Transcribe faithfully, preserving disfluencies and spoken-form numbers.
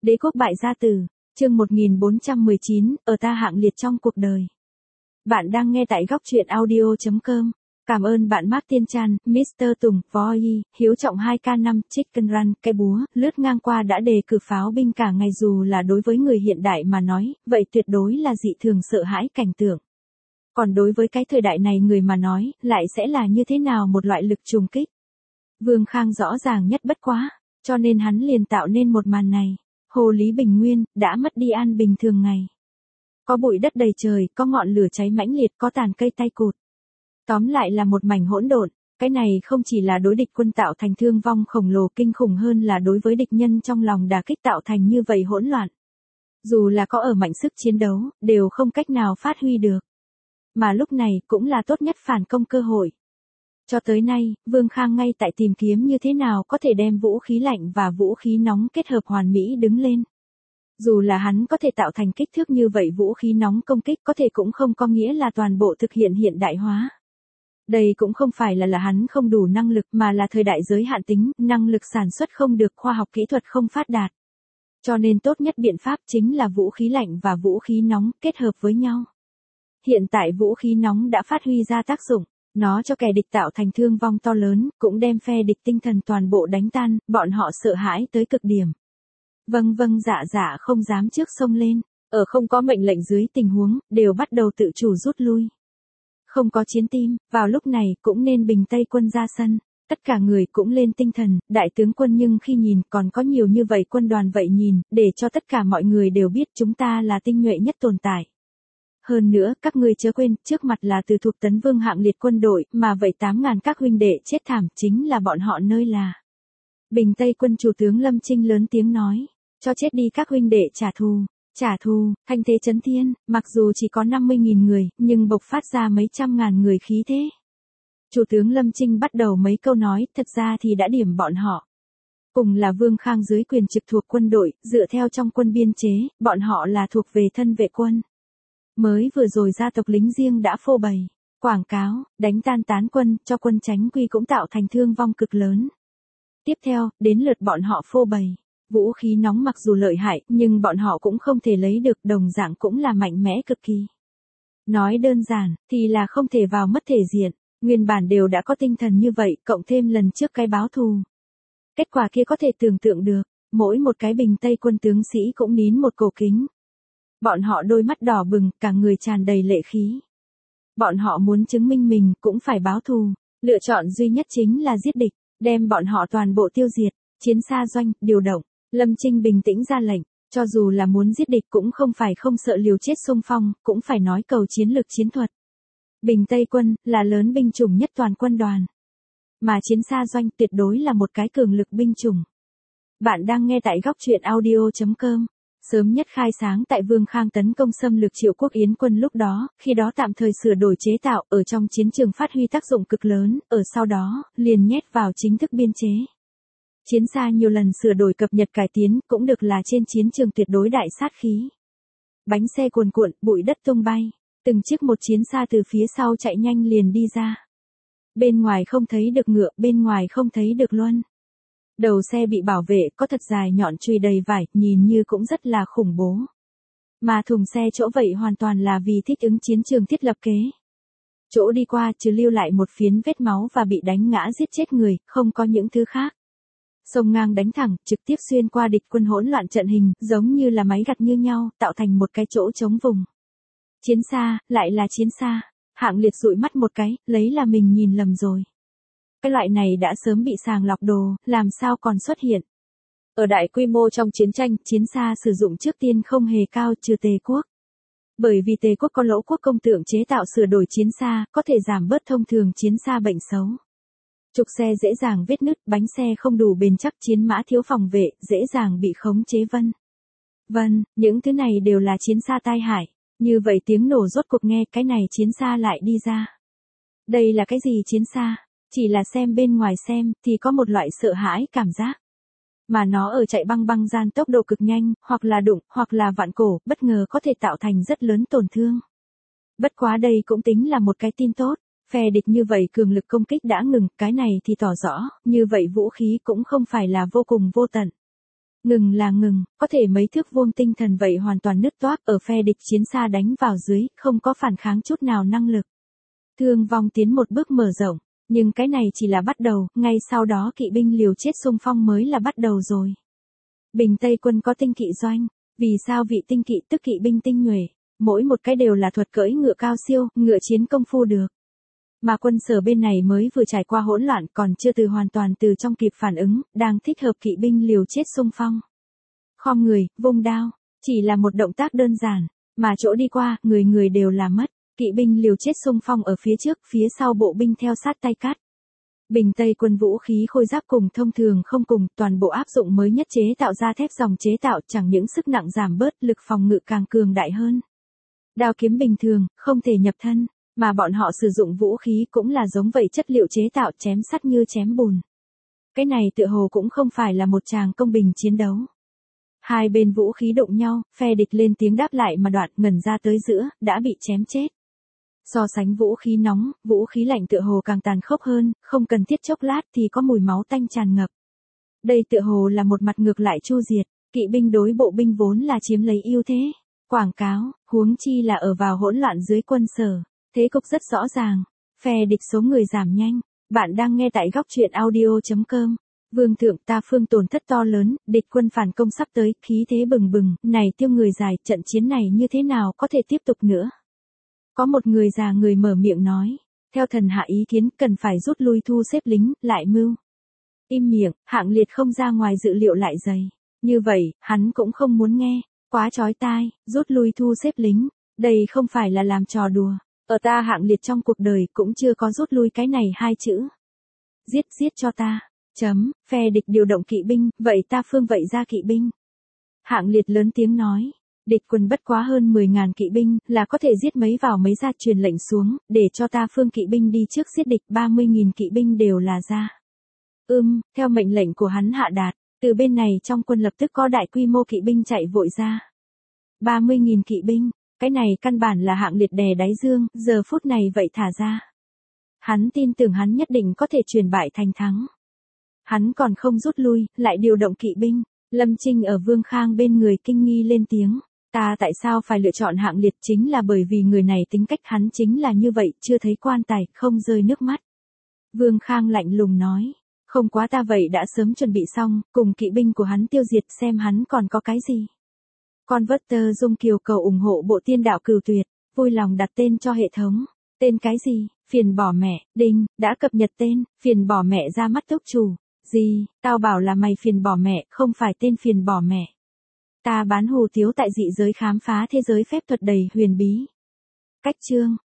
Đế quốc bại gia tử, chương một nghìn bốn trăm mười chín, ở ta hạng liệt trong cuộc đời. Bạn đang nghe tại góc truyện audio chấm com. Cảm ơn bạn Mark Tiên Trăn, mít tơ Tùng, Voi, Hiếu Trọng hai K năm, Chicken Run, cái búa, lướt ngang qua đã đề cử pháo binh cả ngày dù là đối với người hiện đại mà nói, vậy tuyệt đối là dị thường sợ hãi cảnh tượng. Còn đối với cái thời đại này người mà nói, lại sẽ là như thế nào một loại lực trùng kích. Vương Khang rõ ràng nhất bất quá, cho nên hắn liền tạo nên một màn này. Hồ Lý Bình Nguyên, đã mất đi an bình thường ngày. Có bụi đất đầy trời, có ngọn lửa cháy mãnh liệt, có tàn cây tay cụt. Tóm lại là một mảnh hỗn độn, cái này không chỉ là đối địch quân tạo thành thương vong khổng lồ kinh khủng hơn là đối với địch nhân trong lòng đả kích tạo thành như vậy hỗn loạn. Dù là có ở mạnh sức chiến đấu, đều không cách nào phát huy được. Mà lúc này cũng là tốt nhất phản công cơ hội. Cho tới nay, Vương Khang ngay tại tìm kiếm như thế nào có thể đem vũ khí lạnh và vũ khí nóng kết hợp hoàn mỹ đứng lên. Dù là hắn có thể tạo thành kích thước như vậy vũ khí nóng công kích có thể cũng không có nghĩa là toàn bộ thực hiện hiện đại hóa. Đây cũng không phải là là hắn không đủ năng lực mà là thời đại giới hạn tính, năng lực sản xuất không được, khoa học kỹ thuật không phát đạt. Cho nên tốt nhất biện pháp chính là vũ khí lạnh và vũ khí nóng kết hợp với nhau. Hiện tại vũ khí nóng đã phát huy ra tác dụng. Nó cho kẻ địch tạo thành thương vong to lớn, cũng đem phe địch tinh thần toàn bộ đánh tan, bọn họ sợ hãi tới cực điểm. Vâng vâng dạ dạ không dám trước sông lên, ở không có mệnh lệnh dưới tình huống, đều bắt đầu tự chủ rút lui. Không có chiến tim, vào lúc này cũng nên bình Tây quân ra sân, tất cả người cũng lên tinh thần, đại tướng quân nhưng khi nhìn còn có nhiều như vậy quân đoàn vậy nhìn, để cho tất cả mọi người đều biết chúng ta là tinh nhuệ nhất tồn tại. Hơn nữa, các ngươi chớ quên, trước mặt là từ thuộc tấn vương hạng liệt quân đội, mà vậy tám ngàn các huynh đệ chết thảm chính là bọn họ nơi là. Bình Tây quân chủ tướng Lâm Trinh lớn tiếng nói, cho chết đi các huynh đệ trả thù, trả thù, thanh thế chấn thiên, mặc dù chỉ có năm mươi nghìn người, nhưng bộc phát ra mấy trăm ngàn người khí thế. Chủ tướng Lâm Trinh bắt đầu mấy câu nói, thật ra thì đã điểm bọn họ. Cùng là Vương Khang dưới quyền trực thuộc quân đội, dựa theo trong quân biên chế, bọn họ là thuộc về thân vệ quân. Mới vừa rồi gia tộc lính riêng đã phô bày, quảng cáo, đánh tan tán quân, cho quân tránh quy cũng tạo thành thương vong cực lớn. Tiếp theo, đến lượt bọn họ phô bày, vũ khí nóng mặc dù lợi hại, nhưng bọn họ cũng không thể lấy được, đồng dạng cũng là mạnh mẽ cực kỳ. Nói đơn giản, thì là không thể vào mất thể diện, nguyên bản đều đã có tinh thần như vậy, cộng thêm lần trước cái báo thù. Kết quả kia có thể tưởng tượng được, mỗi một cái Bình Tây quân tướng sĩ cũng nín một cổ kính. Bọn họ đôi mắt đỏ bừng, cả người tràn đầy lệ khí. Bọn họ muốn chứng minh mình cũng phải báo thù, lựa chọn duy nhất chính là giết địch, đem bọn họ toàn bộ tiêu diệt, chiến xa doanh, điều động. Lâm Trinh bình tĩnh ra lệnh, cho dù là muốn giết địch cũng không phải không sợ liều chết xung phong, cũng phải nói cầu chiến lược chiến thuật. Bình Tây quân là lớn binh chủng nhất toàn quân đoàn, mà chiến xa doanh tuyệt đối là một cái cường lực binh chủng. Bạn đang nghe tại góc truyện audio chấm com. Sớm nhất khai sáng tại Vương Khang tấn công xâm lược Triệu Quốc Yến quân lúc đó, khi đó tạm thời sửa đổi chế tạo, ở trong chiến trường phát huy tác dụng cực lớn, ở sau đó, liền nhét vào chính thức biên chế. Chiến xa nhiều lần sửa đổi cập nhật cải tiến, cũng được là trên chiến trường tuyệt đối đại sát khí. Bánh xe cuồn cuộn, bụi đất tung bay, từng chiếc một chiến xa từ phía sau chạy nhanh liền đi ra. Bên ngoài không thấy được ngựa, bên ngoài không thấy được luân. Đầu xe bị bảo vệ, có thật dài nhọn chùy đầy vải, nhìn như cũng rất là khủng bố. Mà thùng xe chỗ vậy hoàn toàn là vì thích ứng chiến trường thiết lập kế. Chỗ đi qua chứ lưu lại một phiến vết máu và bị đánh ngã giết chết người, không có những thứ khác. Sông ngang đánh thẳng, trực tiếp xuyên qua địch quân hỗn loạn trận hình, giống như là máy gặt như nhau, tạo thành một cái chỗ trống vùng. Chiến xa, lại là chiến xa. Hạng liệt dụi mắt một cái, lấy là mình nhìn lầm rồi. Cái loại này đã sớm bị sàng lọc đồ, làm sao còn xuất hiện. Ở đại quy mô trong chiến tranh, chiến xa sử dụng trước tiên không hề cao trừ Tề quốc. Bởi vì Tề quốc có Lỗ quốc công tượng chế tạo sửa đổi chiến xa, có thể giảm bớt thông thường chiến xa bệnh xấu. Trục xe dễ dàng vết nứt, bánh xe không đủ bền chắc, chiến mã thiếu phòng vệ, dễ dàng bị khống chế vân. Vân, những thứ này đều là chiến xa tai hại. Như vậy tiếng nổ rốt cuộc nghe cái này chiến xa lại đi ra. Đây là cái gì chiến xa? Chỉ là xem bên ngoài xem, thì có một loại sợ hãi cảm giác. Mà nó ở chạy băng băng gian tốc độ cực nhanh, hoặc là đụng, hoặc là vặn cổ, bất ngờ có thể tạo thành rất lớn tổn thương. Bất quá đây cũng tính là một cái tin tốt, phe địch như vậy cường lực công kích đã ngừng, cái này thì tỏ rõ, như vậy vũ khí cũng không phải là vô cùng vô tận. Ngừng là ngừng, có thể mấy thước vuông tinh thần vậy hoàn toàn nứt toác ở phe địch chiến xa đánh vào dưới, không có phản kháng chút nào năng lực. Thương vong tiến một bước mở rộng, nhưng cái này chỉ là bắt đầu, ngay sau đó kỵ binh liều chết xung phong mới là bắt đầu rồi. Bình Tây quân có tinh kỵ doanh, vì sao vị tinh kỵ tức kỵ binh tinh nhuệ, mỗi một cái đều là thuật cưỡi ngựa cao siêu, ngựa chiến công phu được. Mà quân Sở bên này mới vừa trải qua hỗn loạn còn chưa từ hoàn toàn từ trong kịp phản ứng, đang thích hợp kỵ binh liều chết xung phong. Khom người, vung đao, chỉ là một động tác đơn giản, mà chỗ đi qua, người người đều là mất, kỵ binh liều chết xung phong ở phía trước, phía sau bộ binh theo sát tay cắt. Bình Tây quân vũ khí khôi giáp cùng thông thường không cùng, toàn bộ áp dụng mới nhất chế tạo ra thép dòng chế tạo, chẳng những sức nặng giảm bớt, lực phòng ngự càng cường đại hơn. Đao kiếm bình thường, không thể nhập thân, mà bọn họ sử dụng vũ khí cũng là giống vậy chất liệu chế tạo, chém sắt như chém bùn. Cái này tựa hồ cũng không phải là một tràng công bình chiến đấu. Hai bên vũ khí đụng nhau, phe địch lên tiếng đáp lại mà đoạn ngẩn ra tới giữa, đã bị chém chết. So sánh vũ khí nóng, vũ khí lạnh tựa hồ càng tàn khốc hơn, không cần thiết chốc lát thì có mùi máu tanh tràn ngập. Đây tựa hồ là một mặt ngược lại chu diệt, kỵ binh đối bộ binh vốn là chiếm lấy ưu thế. Quảng cáo, huống chi là ở vào hỗn loạn dưới quân Sở, thế cục rất rõ ràng, phe địch số người giảm nhanh. Bạn đang nghe tại góc truyện audio chấm com. Vương thượng, ta phương tổn thất to lớn, địch quân phản công sắp tới, khí thế bừng bừng, này tiêu người dài, trận chiến này như thế nào có thể tiếp tục nữa? Có một người già người mở miệng nói, theo thần hạ ý kiến cần phải rút lui thu xếp lính, lại mưu. Im miệng, Hạng Liệt không ra ngoài dự liệu lại dày. Như vậy, hắn cũng không muốn nghe, quá chói tai, rút lui thu xếp lính, đây không phải là làm trò đùa. Ở ta Hạng Liệt trong cuộc đời cũng chưa có rút lui cái này hai chữ. Giết giết cho ta, chấm, phe địch điều động kỵ binh, vậy ta phương vậy ra kỵ binh. Hạng Liệt lớn tiếng nói. Địch quân bất quá hơn mười ngàn kỵ binh, là có thể giết mấy vào mấy ra, truyền lệnh xuống, để cho ta phương kỵ binh đi trước giết địch, ba mươi nghìn kỵ binh đều là ra. Ưm, theo mệnh lệnh của hắn hạ đạt, từ bên này trong quân lập tức có đại quy mô kỵ binh chạy vội ra. ba mươi nghìn kỵ binh, cái này căn bản là Hạng Liệt đè đáy dương, giờ phút này vậy thả ra. Hắn tin tưởng hắn nhất định có thể chuyển bại thành thắng. Hắn còn không rút lui, lại điều động kỵ binh. Lâm Trinh ở Vương Khang bên người kinh nghi lên tiếng. Ta tại sao phải lựa chọn Hạng Liệt chính là bởi vì người này tính cách hắn chính là như vậy, chưa thấy quan tài, không rơi nước mắt. Vương Khang lạnh lùng nói. Không quá ta vậy đã sớm chuẩn bị xong, cùng kỵ binh của hắn tiêu diệt xem hắn còn có cái gì. Converter Dung Kiều cầu ủng hộ bộ tiên đạo Cửu Tuyệt, vui lòng đặt tên cho hệ thống. Tên cái gì? Phiền bỏ mẹ, đinh, đã cập nhật tên, phiền bỏ mẹ ra mắt túc chủ. Gì, tao bảo là mày phiền bỏ mẹ, không phải tên phiền bỏ mẹ. Ta bán hù tiếu tại dị giới khám phá thế giới phép thuật đầy huyền bí. Cách chương